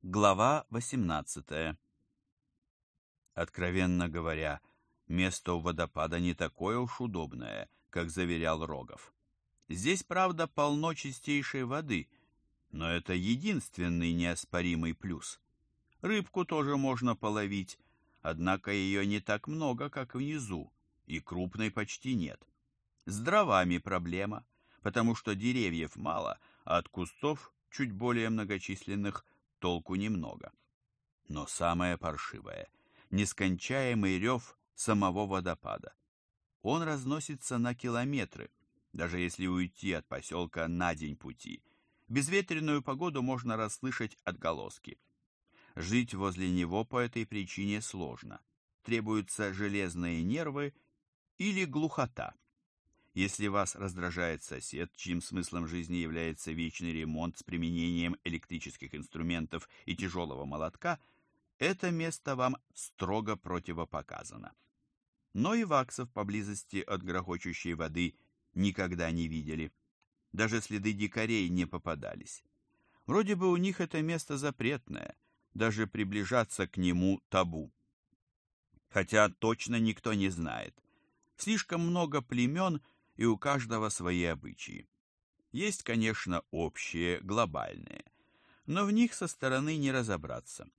Глава 18. Откровенно говоря, место у водопада не такое уж удобное, как заверял Рогов. Здесь, правда, полно чистейшей воды, но это единственный неоспоримый плюс. Рыбку тоже можно половить, однако ее не так много, как внизу, и крупной почти нет. С дровами проблема, потому что деревьев мало, а от кустов, чуть более многочисленных, толку немного. Но самое паршивое — нескончаемый рев самого водопада. Он разносится на километры, даже если уйти от поселка на день пути. В безветренную погоду можно расслышать отголоски. Жить возле него по этой причине сложно. Требуются железные нервы или глухота. Если вас раздражает сосед, чьим смыслом жизни является вечный ремонт с применением электрических инструментов и тяжелого молотка, это место вам строго противопоказано. Но и ваксов поблизости от грохочущей воды никогда не видели. Даже следы дикарей не попадались. Вроде бы у них это место запретное, даже приближаться к нему табу. Хотя точно никто не знает. Слишком много племен, и у каждого свои обычаи. Есть, конечно, общие, глобальные, но в них со стороны не разобраться.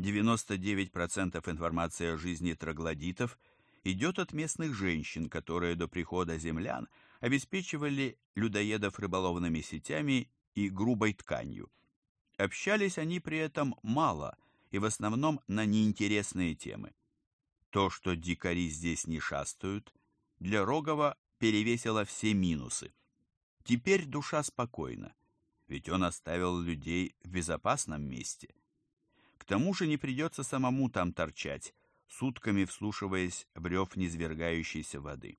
99% информации о жизни троглодитов идет от местных женщин, которые до прихода землян обеспечивали людоедов рыболовными сетями и грубой тканью. Общались они при этом мало и в основном на неинтересные темы. То, что дикари здесь не шастают, для Рогова перевесило все минусы. Теперь душа спокойна, ведь он оставил людей в безопасном месте. К тому же не придется самому там торчать, сутками вслушиваясь в рев низвергающейся воды.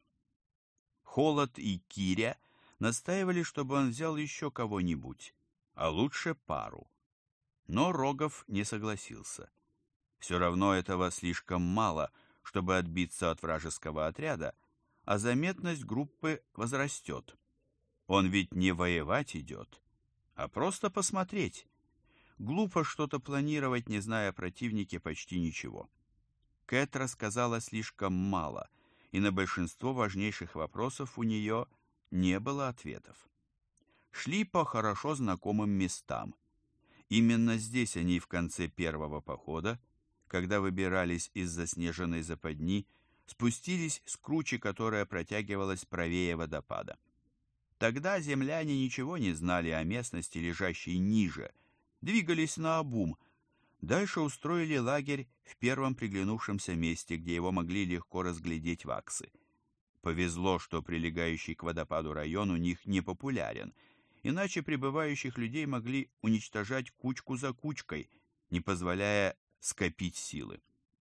Холод и Киря настаивали, чтобы он взял еще кого-нибудь, а лучше пару. Но Рогов не согласился. Все равно этого слишком мало, чтобы отбиться от вражеского отряда, а заметность группы возрастет. Он ведь не воевать идет, а просто посмотреть. Глупо что-то планировать, не зная о противнике почти ничего. Кэт рассказала слишком мало, и на большинство важнейших вопросов у нее не было ответов. Шли по хорошо знакомым местам. Именно здесь они в конце первого похода, когда выбирались из заснеженной западни, спустились с кручи, которая протягивалась правее водопада. Тогда земляне ничего не знали о местности, лежащей ниже, двигались наобум. Дальше устроили лагерь в первом приглянувшемся месте, где его могли легко разглядеть ваксы. Повезло, что прилегающий к водопаду район у них не популярен, иначе прибывающих людей могли уничтожать кучку за кучкой, не позволяя скопить силы.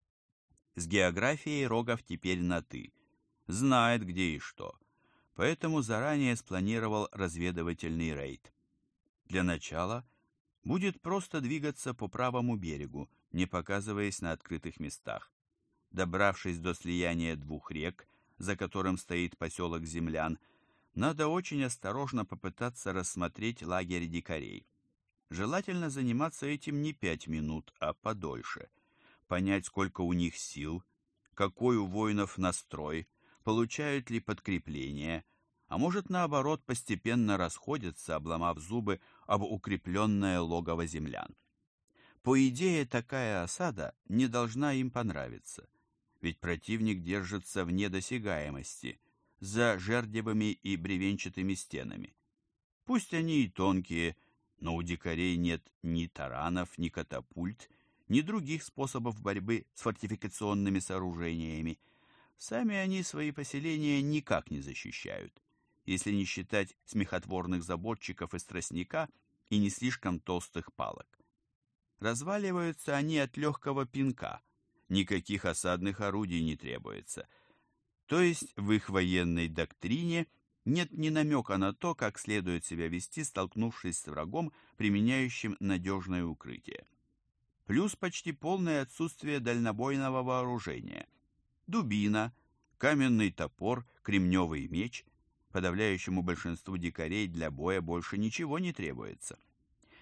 С географией Рогов теперь на «ты», знает где и что, поэтому заранее спланировал разведывательный рейд. Для начала будет просто двигаться по правому берегу, не показываясь на открытых местах. Добравшись до слияния двух рек, за которым стоит поселок землян, надо очень осторожно попытаться рассмотреть лагерь дикарей. Желательно заниматься этим не 5 минут, а подольше. Понять, сколько у них сил, какой у воинов настрой, получают ли подкрепление, а может, наоборот, постепенно расходятся, обломав зубы об укрепленное логово землян. По идее, такая осада не должна им понравиться, ведь противник держится вне досягаемости, за жердевыми и бревенчатыми стенами. Пусть они и тонкие, но у дикарей нет ни таранов, ни катапульт, ни других способов борьбы с фортификационными сооружениями. Сами они свои поселения никак не защищают, если не считать смехотворных заборчиков из тростника и не слишком толстых палок. Разваливаются они от легкого пинка, никаких осадных орудий не требуется. То есть в их военной доктрине нет ни намека на то, как следует себя вести, столкнувшись с врагом, применяющим надежное укрытие. Плюс почти полное отсутствие дальнобойного вооружения. Дубина, каменный топор, кремневый меч. Подавляющему большинству дикарей для боя больше ничего не требуется.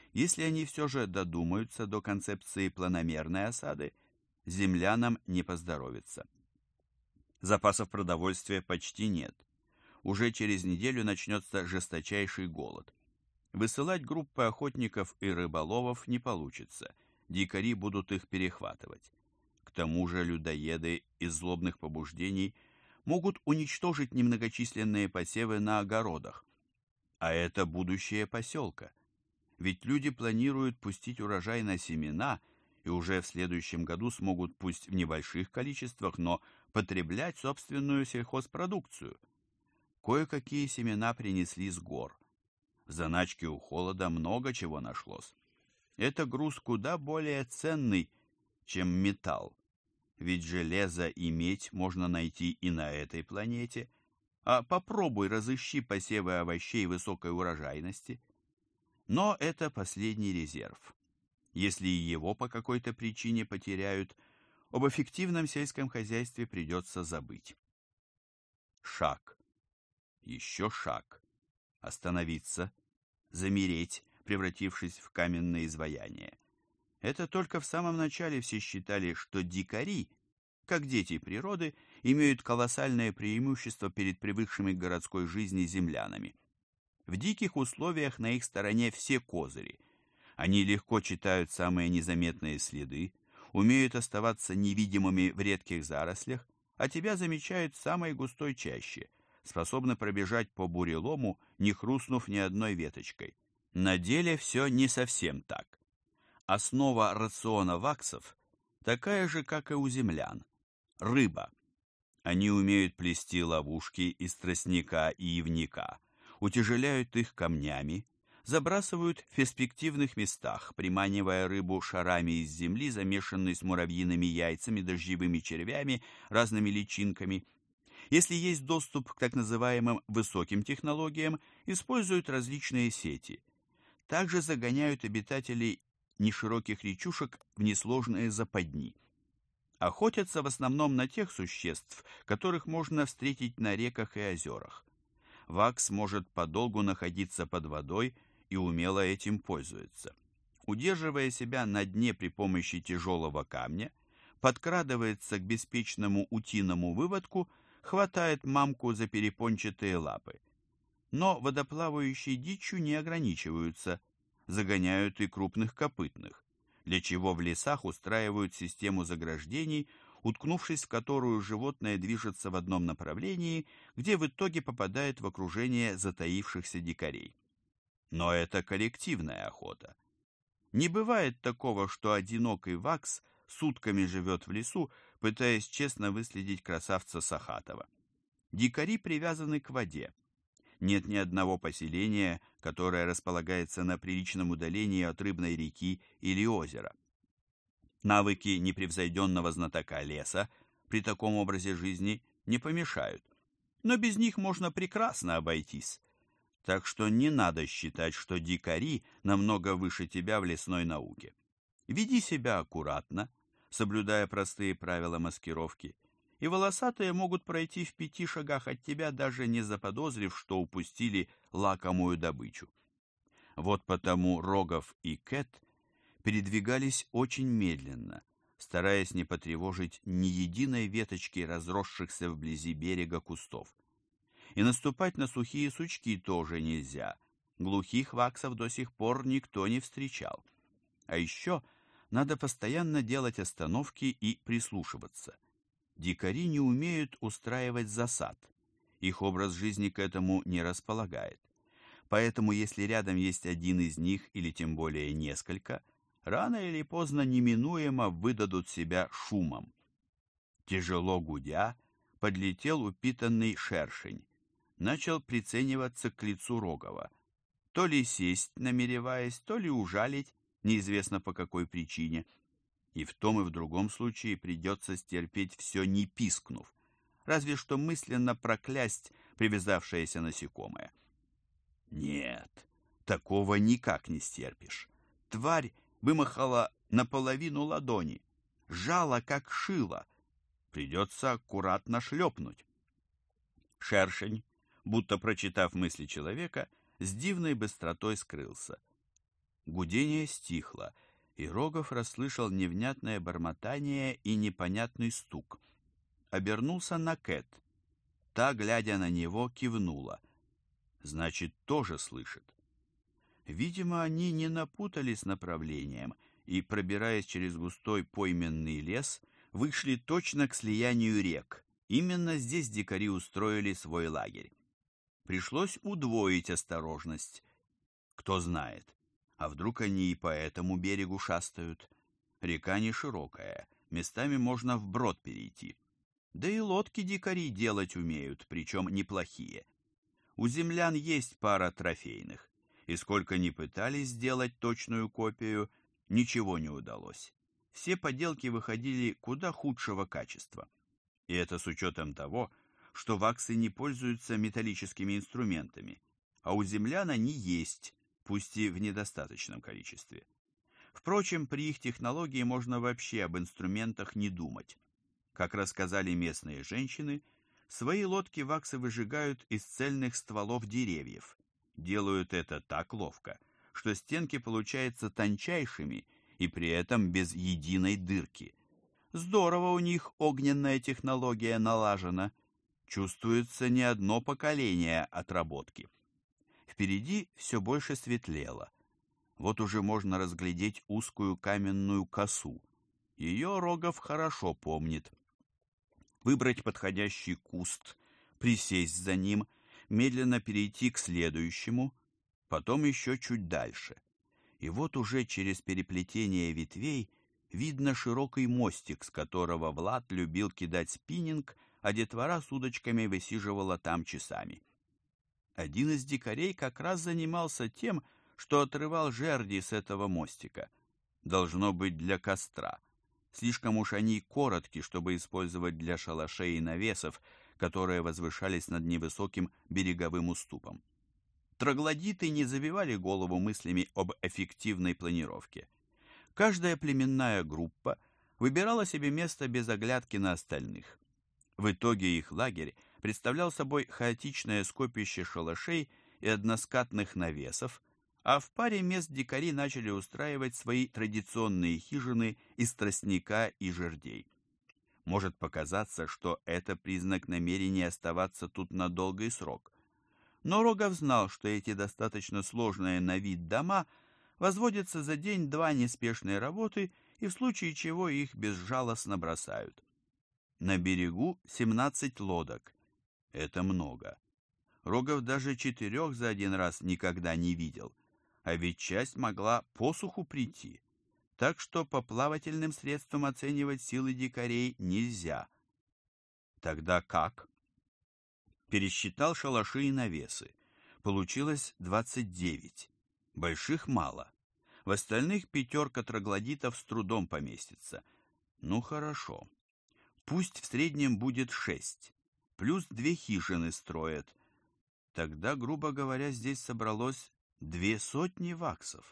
Если они все же додумаются до концепции планомерной осады, землянам не поздоровится. Запасов продовольствия почти нет. Уже через неделю начнется жесточайший голод. Высылать группы охотников и рыболовов не получится, дикари будут их перехватывать. К тому же людоеды из злобных побуждений могут уничтожить немногочисленные посевы на огородах. А это будущее поселка. Ведь люди планируют пустить урожай на семена и уже в следующем году смогут, пусть в небольших количествах, но потреблять собственную сельхозпродукцию. Кое-какие семена принесли с гор. В заначке у холода много чего нашлось. Это груз куда более ценный, чем металл. Ведь железо и медь можно найти и на этой планете, а попробуй разыщи посевы овощей высокой урожайности. Но это последний резерв. Если и его по какой-то причине потеряют, об эффективном сельском хозяйстве придется забыть. Шаг. Еще шаг. Остановиться. Замереть, превратившись в каменное изваяние. Это только в самом начале все считали, что дикари, как дети природы, имеют колоссальное преимущество перед привыкшими к городской жизни землянами. В диких условиях на их стороне все козыри. Они легко читают самые незаметные следы, умеют оставаться невидимыми в редких зарослях, а тебя замечают в самой густой чаще, способны пробежать по бурелому, не хрустнув ни одной веточкой. На деле все не совсем так. Основа рациона ваксов такая же, как и у землян – рыба. Они умеют плести ловушки из тростника и ивника, утяжеляют их камнями, забрасывают в перспективных местах, приманивая рыбу шарами из земли, замешанной с муравьиными яйцами, дождевыми червями, разными личинками. Если есть доступ к так называемым высоким технологиям, используют различные сети. Также загоняют обитателей нешироких речушек в несложные западни. Охотятся в основном на тех существ, которых можно встретить на реках и озерах. Вакс может подолгу находиться под водой и умело этим пользуется. Удерживая себя на дне при помощи тяжелого камня, подкрадывается к беспечному утиному выводку, хватает мамку за перепончатые лапы. Но водоплавающей дичью не ограничиваются, загоняют и крупных копытных, для чего в лесах устраивают систему заграждений, уткнувшись в которую животное движется в одном направлении, где в итоге попадает в окружение затаившихся дикарей. Но это коллективная охота. Не бывает такого, что одинокий вакс сутками живет в лесу, пытаясь честно выследить красавца Сахатова. Дикари привязаны к воде. Нет ни одного поселения, которое располагается на приличном удалении от рыбной реки или озера. Навыки непревзойденного знатока леса при таком образе жизни не помешают, но без них можно прекрасно обойтись. Так что не надо считать, что дикари намного выше тебя в лесной науке. Веди себя аккуратно, соблюдая простые правила маскировки, и волосатые могут пройти в 5 шагах от тебя, даже не заподозрив, что упустили лакомую добычу. Вот потому Рогов и Кэт передвигались очень медленно, стараясь не потревожить ни единой веточки разросшихся вблизи берега кустов. И наступать на сухие сучки тоже нельзя, глухих ваксов до сих пор никто не встречал. А еще надо постоянно делать остановки и прислушиваться. Дикари не умеют устраивать засад, их образ жизни к этому не располагает. Поэтому если рядом есть один из них или тем более несколько, рано или поздно неминуемо выдадут себя шумом. Тяжело гудя, подлетел упитанный шершень, начал прицениваться к лицу Рогова, то ли сесть намереваясь, то ли ужалить, неизвестно по какой причине. И в том и в другом случае придется стерпеть все, не пискнув, разве что мысленно проклясть привязавшееся насекомое. Нет, такого никак не стерпишь. Тварь вымахала наполовину ладони, жала как шило, придется аккуратно шлепнуть. Шершень, будто прочитав мысли человека, с дивной быстротой скрылся. Гудение стихло, и Рогов расслышал невнятное бормотание и непонятный стук. Обернулся на Кэт. Та, глядя на него, кивнула. Значит, тоже слышит. Видимо, они не напутались с направлением и, пробираясь через густой пойменный лес, вышли точно к слиянию рек. Именно здесь дикари устроили свой лагерь. Пришлось удвоить осторожность. Кто знает, а вдруг они и по этому берегу шастают? Река не широкая, местами можно вброд перейти. Да и лодки дикари делать умеют, причем неплохие. У землян есть пара трофейных, и сколько ни пытались сделать точную копию, ничего не удалось. Все поделки выходили куда худшего качества. И это с учетом того, что ваксы не пользуются металлическими инструментами, а у землян они есть, пусть и в недостаточном количестве. Впрочем, при их технологии можно вообще об инструментах не думать. Как рассказали местные женщины, свои лодки ваксы выжигают из цельных стволов деревьев. Делают это так ловко, что стенки получаются тончайшими и при этом без единой дырки. Здорово у них огненная технология налажена. Чувствуется не одно поколение отработки. Впереди все больше светлело. Вот уже можно разглядеть узкую каменную косу. Ее Рогов хорошо помнит. Выбрать подходящий куст, присесть за ним, медленно перейти к следующему, потом еще чуть дальше. И вот уже через переплетение ветвей видно широкий мостик, с которого Влад любил кидать спиннинг, а детвора с удочками высиживала там часами. Один из дикарей как раз занимался тем, что отрывал жерди с этого мостика. Должно быть для костра. Слишком уж они коротки, чтобы использовать для шалашей и навесов, которые возвышались над невысоким береговым уступом. Троглодиты не забивали голову мыслями об эффективной планировке. Каждая племенная группа выбирала себе место без оглядки на остальных. В итоге их лагерь представлял собой хаотичное скопище шалашей и односкатных навесов, а в паре мест дикари начали устраивать свои традиционные хижины из тростника и жердей. Может показаться, что это признак намерения оставаться тут на долгий срок. Но Рогов знал, что эти достаточно сложные на вид дома возводятся за день-два неспешной работы и в случае чего их безжалостно бросают. На берегу 17 лодок. Это много. Рогов даже 4 за один раз никогда не видел. А ведь часть могла посуху прийти. Так что по плавательным средствам оценивать силы дикарей нельзя. Тогда как? Пересчитал шалаши и навесы. Получилось 29. Больших мало. В остальных 5 троглодитов с трудом поместится. Ну хорошо. Пусть в среднем будет 6. Плюс 2 хижины строят. Тогда, грубо говоря, здесь собралось 200 ваксов.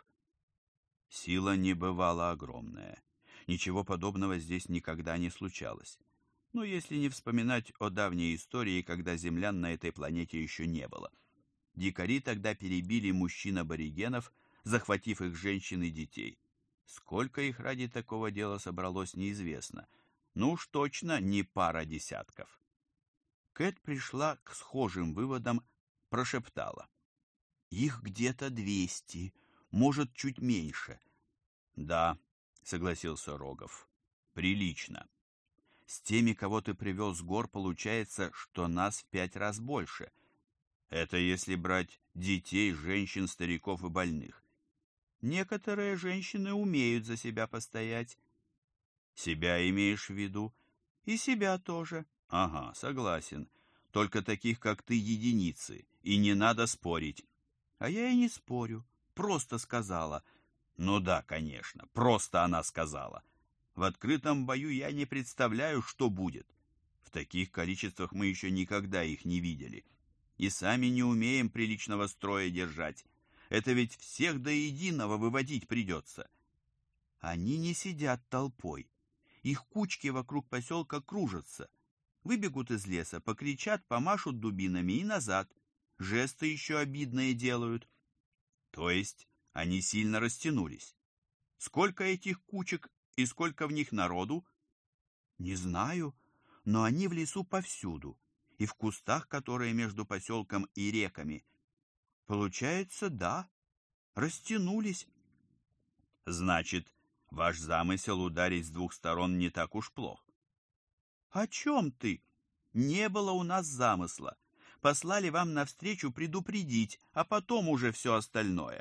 Сила не бывала огромная. Ничего подобного здесь никогда не случалось. Ну, если не вспоминать о давней истории, когда землян на этой планете еще не было. Дикари тогда перебили мужчин-аборигенов, захватив их женщин и детей. Сколько их ради такого дела собралось, неизвестно. Ну уж точно не пара десятков. Кэт пришла к схожим выводам, прошептала. Их где-то 200, может, чуть меньше. Да, согласился Рогов, прилично. С теми, кого ты привел с гор, получается, что нас в 5 раз больше. Это если брать детей, женщин, стариков и больных. Некоторые женщины умеют за себя постоять. Себя имеешь в виду? И себя тоже. Ага, согласен. Только таких, как ты, единицы, и не надо спорить. А я и не спорю, просто сказала. Ну да, конечно, просто она сказала. В открытом бою я не представляю, что будет. В таких количествах мы еще никогда их не видели. И сами не умеем приличного строя держать. Это ведь всех до единого выводить придется. Они не сидят толпой. Их кучки вокруг поселка кружатся. Выбегут из леса, покричат, помашут дубинами и назад. Жесты еще обидные делают. То есть Они сильно растянулись. Сколько этих кучек и сколько в них народу? Не знаю, но они в лесу повсюду, и в кустах, которые между поселком и реками. Получается, да, растянулись. Значит, ваш замысел ударить с двух сторон не так уж плох. О чем ты? Не было у нас замысла. Послали вам навстречу предупредить, а потом уже все остальное.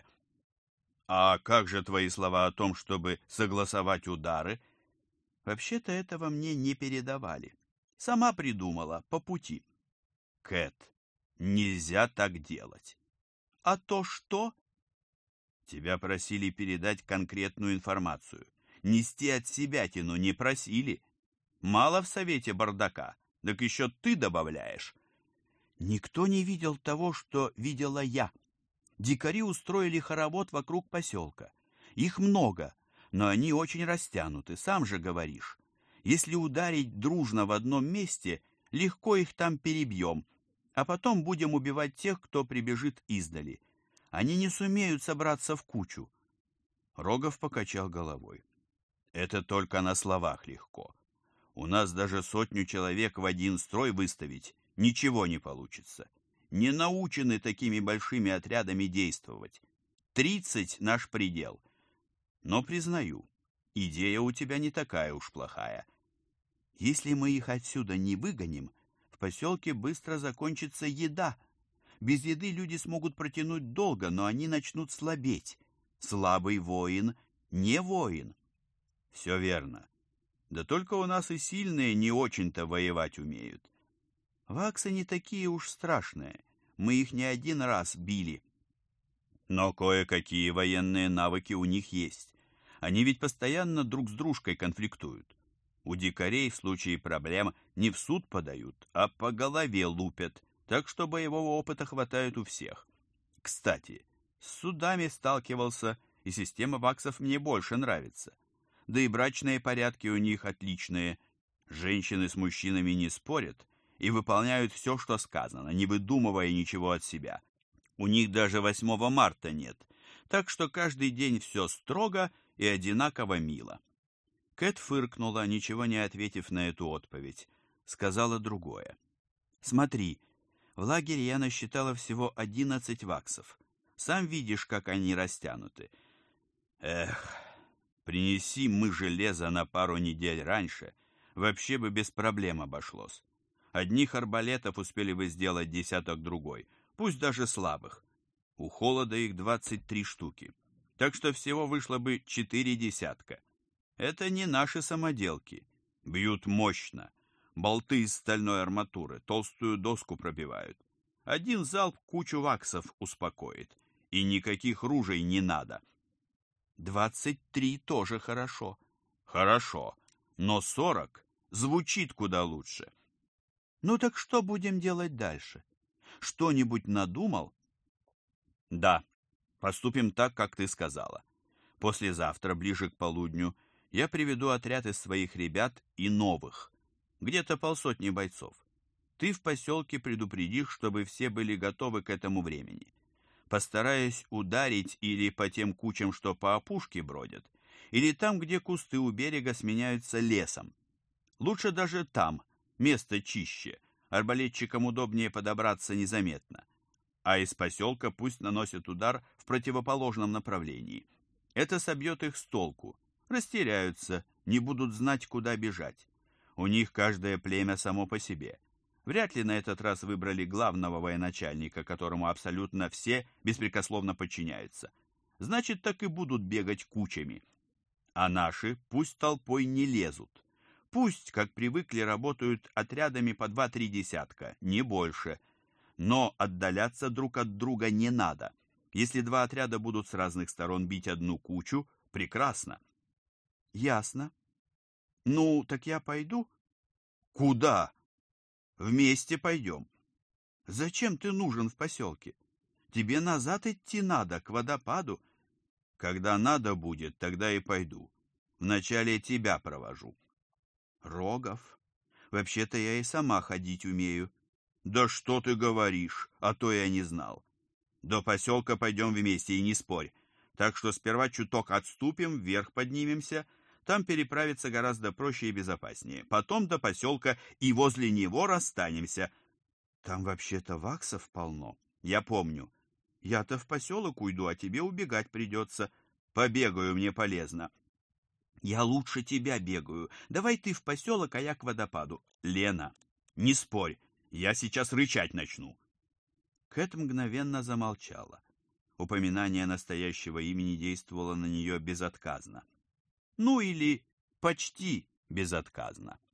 А как же твои слова о том, чтобы согласовать удары? Вообще-то этого мне не передавали. Сама придумала, по пути. Кэт, нельзя так делать. А то что? Тебя просили передать конкретную информацию. Нести от себятину не просили. Мало в совете бардака, так еще ты добавляешь. Никто не видел того, что видела я. Дикари устроили хоровод вокруг поселка. Их много, но они очень растянуты, сам же говоришь. Если ударить дружно в одном месте, легко их там перебьем, а потом будем убивать тех, кто прибежит издали. Они не сумеют собраться в кучу. Рогов покачал головой. Это только на словах легко. У нас даже 100 человек в один строй выставить ничего не получится. Не научены такими большими отрядами действовать. 30 наш предел. Но, признаю, идея у тебя не такая уж плохая. Если мы их отсюда не выгоним, в поселке быстро закончится еда. Без еды люди смогут протянуть долго, но они начнут слабеть. Слабый воин не воин. Все верно. Да только у нас и сильные не очень-то воевать умеют. Ваксы не такие уж страшные. Мы их не один раз били. Но кое-какие военные навыки у них есть. Они ведь постоянно друг с дружкой конфликтуют. У дикарей в случае проблем не в суд подают, а по голове лупят, так что боевого опыта хватает у всех. Кстати, с судами сталкивался, и система ваксов мне больше нравится. Да и брачные порядки у них отличные. Женщины с мужчинами не спорят и выполняют все, что сказано, не выдумывая ничего от себя. У них даже 8 марта нет, так что каждый день все строго и одинаково мило. Кэт фыркнула, ничего не ответив на эту отповедь. Сказала другое. Смотри, в лагере я насчитала всего 11 ваксов. Сам видишь, как они растянуты. Эх, принеси мы железо на пару недель раньше, вообще бы без проблем обошлось. Одних арбалетов успели бы сделать десяток-другой, пусть даже слабых. У холода их 23 штуки, так что всего вышло бы 4 десятка. Это не наши самоделки. Бьют мощно. Болты из стальной арматуры толстую доску пробивают. Один залп кучу ваксов успокоит. И никаких ружей не надо. 23 тоже хорошо. Хорошо, но 40 звучит куда лучше. Ну так что будем делать дальше? Что-нибудь надумал? Да, поступим так, как ты сказала. Послезавтра, ближе к полудню, я приведу отряд из своих ребят и новых. Где-то 50 бойцов. Ты в поселке предупредишь, чтобы все были готовы к этому времени. Постараюсь ударить или по тем кучам, что по опушке бродят, или там, где кусты у берега сменяются лесом. Лучше даже там, место чище, арбалетчикам удобнее подобраться незаметно. А из поселка пусть наносят удар в противоположном направлении. Это собьет их с толку. Растеряются, не будут знать, куда бежать. У них каждое племя само по себе. Вряд ли на этот раз выбрали главного военачальника, которому абсолютно все беспрекословно подчиняются. Значит, так и будут бегать кучами. А наши пусть толпой не лезут. Пусть, как привыкли, работают отрядами по 2-3 десятка, не больше. Но отдаляться друг от друга не надо. Если 2 отряда будут с разных сторон бить одну кучу, прекрасно. Ясно. Ну, так я пойду? Куда? Вместе пойдем. Зачем ты нужен в поселке? Тебе назад идти надо, к водопаду. Когда надо будет, тогда и пойду. Вначале тебя провожу. Рогов, вообще-то я и сама ходить умею. Да что ты говоришь, а то я не знал. До поселка пойдем вместе и не спорь. Так что сперва чуток отступим, вверх поднимемся. Там переправиться гораздо проще и безопаснее. Потом до поселка и возле него расстанемся. Там вообще-то ваксов полно. Я помню. Я-то в поселок уйду, а тебе убегать придется. Побегаю, мне полезно. Я лучше тебя бегаю. Давай ты в поселок, а я к водопаду. Лена, не спорь, я сейчас рычать начну. Кэт мгновенно замолчала. Упоминание настоящего имени действовало на нее безотказно. Ну или почти безотказно.